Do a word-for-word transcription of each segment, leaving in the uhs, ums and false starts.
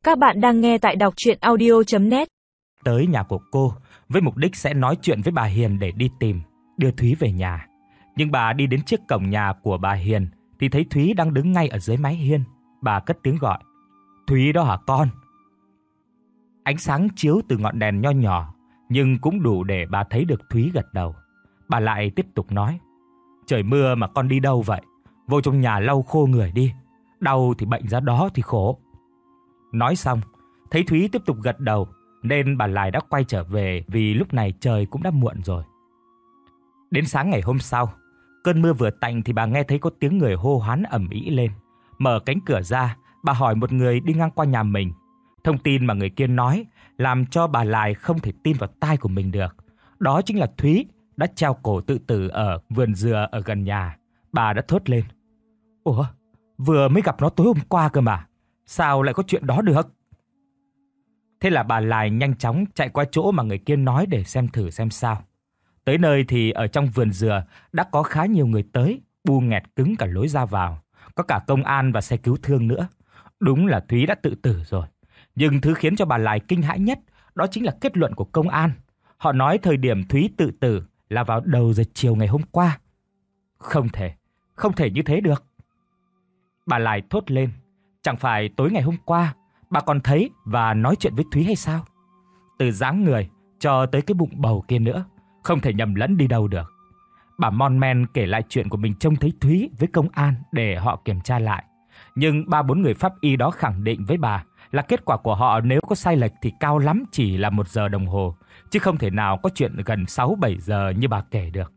Các bạn đang nghe tại đọc truyện audio chấm net. Tới nhà của cô với mục đích sẽ nói chuyện với bà Hiền để đi tìm, đưa Thúy về nhà. Nhưng bà đi đến trước cổng nhà của bà Hiền thì thấy Thúy đang đứng ngay ở dưới mái hiên. Bà cất tiếng gọi: "Thúy đó hả con?" Ánh sáng chiếu từ ngọn đèn nho nhỏ nhưng cũng đủ để bà thấy được Thúy gật đầu. Bà lại tiếp tục nói: "Trời mưa mà con đi đâu vậy? Vô trong nhà lau khô người đi. Đau thì bệnh ra đó thì khổ." Nói xong, thấy Thúy tiếp tục gật đầu nên bà lại đã quay trở về vì lúc này trời cũng đã muộn rồi. Đến sáng ngày hôm sau, cơn mưa vừa tạnh thì bà nghe thấy có tiếng người hô hoán ầm ĩ lên. Mở cánh cửa ra, bà hỏi một người đi ngang qua nhà mình. Thông tin mà người kia nói làm cho bà lại không thể tin vào tai của mình được. Đó chính là Thúy đã treo cổ tự tử ở vườn dừa ở gần nhà. Bà đã thốt lên: "Ủa, vừa mới gặp nó tối hôm qua cơ mà, sao lại có chuyện đó được?" Thế là bà lại nhanh chóng chạy qua chỗ mà người kia nói để xem thử xem sao. Tới nơi thì ở trong vườn dừa đã có khá nhiều người tới, bu nghẹt cứng cả lối ra vào. Có cả công an và xe cứu thương nữa. Đúng là Thúy đã tự tử rồi. Nhưng thứ khiến cho bà lại kinh hãi nhất đó chính là kết luận của công an. Họ nói thời điểm Thúy tự tử là vào đầu giờ chiều ngày hôm qua. Không thể, không thể như thế được. Bà lại thốt lên: "Chẳng phải tối ngày hôm qua bà còn thấy và nói chuyện với Thúy hay sao? Từ dáng người cho tới cái bụng bầu kia nữa, không thể nhầm lẫn đi đâu được." Bà mon men kể lại chuyện của mình trông thấy Thúy với công an để họ kiểm tra lại. Nhưng ba bốn người pháp y đó khẳng định với bà là kết quả của họ nếu có sai lệch thì cao lắm chỉ là một giờ đồng hồ, chứ không thể nào có chuyện gần sáu bảy giờ như bà kể được.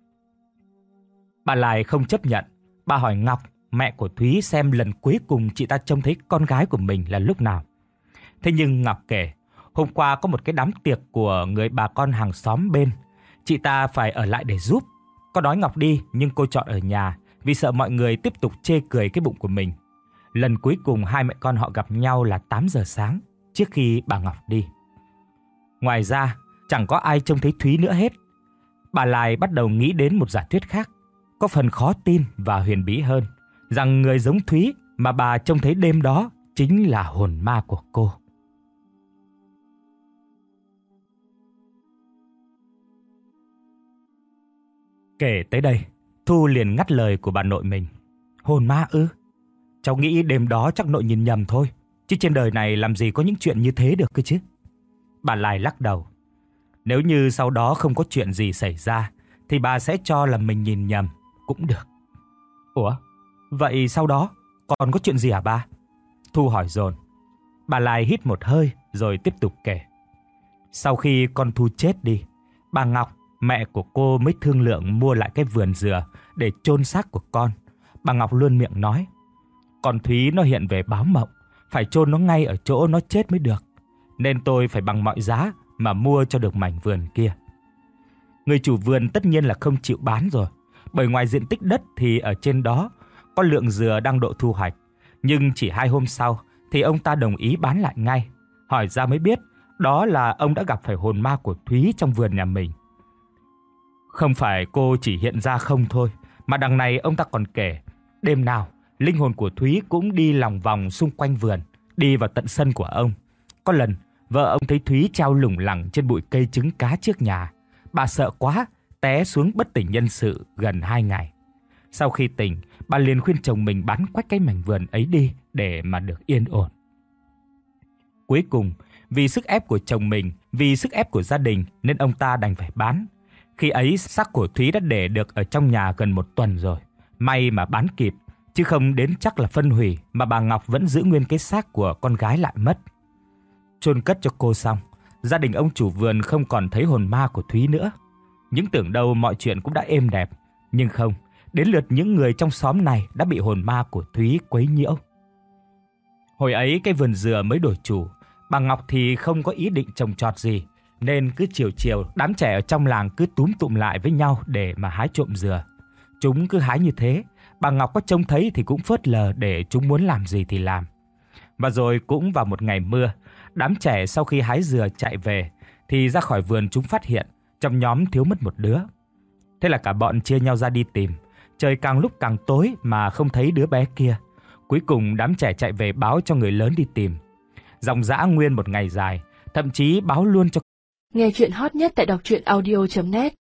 Bà lại không chấp nhận. Bà hỏi Ngọc, mẹ của Thúy, xem lần cuối cùng chị ta trông thấy con gái của mình là lúc nào. Thế nhưng Ngọc kể, hôm qua có một cái đám tiệc của người bà con hàng xóm bên. Chị ta phải ở lại để giúp. Có đói Ngọc đi nhưng cô chọn ở nhà vì sợ mọi người tiếp tục chê cười cái bụng của mình. Lần cuối cùng hai mẹ con họ gặp nhau là tám giờ sáng trước khi bà Ngọc đi. Ngoài ra, chẳng có ai trông thấy Thúy nữa hết. Bà lại bắt đầu nghĩ đến một giả thuyết khác, có phần khó tin và huyền bí hơn, rằng người giống Thúy mà bà trông thấy đêm đó chính là hồn ma của cô. Kể tới đây, Thu liền ngắt lời của bà nội mình: "Hồn ma ư? Cháu nghĩ đêm đó chắc nội nhìn nhầm thôi, chứ trên đời này làm gì có những chuyện như thế được cơ chứ." Bà lại lắc đầu: "Nếu như sau đó không có chuyện gì xảy ra thì bà sẽ cho là mình nhìn nhầm cũng được." "Ủa, vậy sau đó còn có chuyện gì hả ba?" Thu hỏi dồn. Bà lại hít một hơi rồi tiếp tục kể: "Sau khi con Thu chết đi, bà Ngọc, mẹ của cô mới thương lượng mua lại cái vườn dừa để chôn xác của con. Bà Ngọc luôn miệng nói: Con Thúy nó hiện về báo mộng, phải chôn nó ngay ở chỗ nó chết mới được. Nên tôi phải bằng mọi giá mà mua cho được mảnh vườn kia." Người chủ vườn tất nhiên là không chịu bán rồi, bởi ngoài diện tích đất thì ở trên đó có lượng dừa đang độ thu hoạch. Nhưng chỉ hai hôm sau thì ông ta đồng ý bán lại ngay. Hỏi ra mới biết đó là ông đã gặp phải hồn ma của Thúy trong vườn nhà mình. Không phải cô chỉ hiện ra không thôi, mà đằng này ông ta còn kể đêm nào linh hồn của Thúy cũng đi lòng vòng xung quanh vườn, đi vào tận sân của ông. Có lần vợ ông thấy Thúy treo lủng lẳng trên bụi cây trứng cá trước nhà. Bà sợ quá, té xuống bất tỉnh nhân sự gần hai ngày. Sau khi tỉnh, bà liền khuyên chồng mình bán quách cái mảnh vườn ấy đi để mà được yên ổn. Cuối cùng, vì sức ép của chồng mình, vì sức ép của gia đình nên ông ta đành phải bán. Khi ấy xác của Thúy đã để được ở trong nhà gần một tuần rồi. May mà bán kịp, chứ không đến chắc là phân hủy mà bà Ngọc vẫn giữ nguyên cái xác của con gái lại mất. Chôn cất cho cô xong, gia đình ông chủ vườn không còn thấy hồn ma của Thúy nữa. Những tưởng đâu mọi chuyện cũng đã êm đẹp, nhưng không, đến lượt những người trong xóm này đã bị hồn ma của Thúy quấy nhiễu. Hồi ấy cái vườn dừa mới đổi chủ, bà Ngọc thì không có ý định trồng trọt gì, nên cứ chiều chiều đám trẻ ở trong làng cứ túm tụm lại với nhau để mà hái trộm dừa. Chúng cứ hái như thế, bà Ngọc có trông thấy thì cũng phớt lờ để chúng muốn làm gì thì làm. Và rồi cũng vào một ngày mưa, đám trẻ sau khi hái dừa chạy về thì ra khỏi vườn chúng phát hiện trong nhóm thiếu mất một đứa. Thế là cả bọn chia nhau ra đi tìm. Trời càng lúc càng tối mà không thấy đứa bé kia. Cuối cùng đám trẻ chạy về báo cho người lớn đi tìm. dòng dã nguyên một ngày dài, thậm chí báo luôn cho. Nghe chuyện hot nhất tại đọc truyện audio chấm net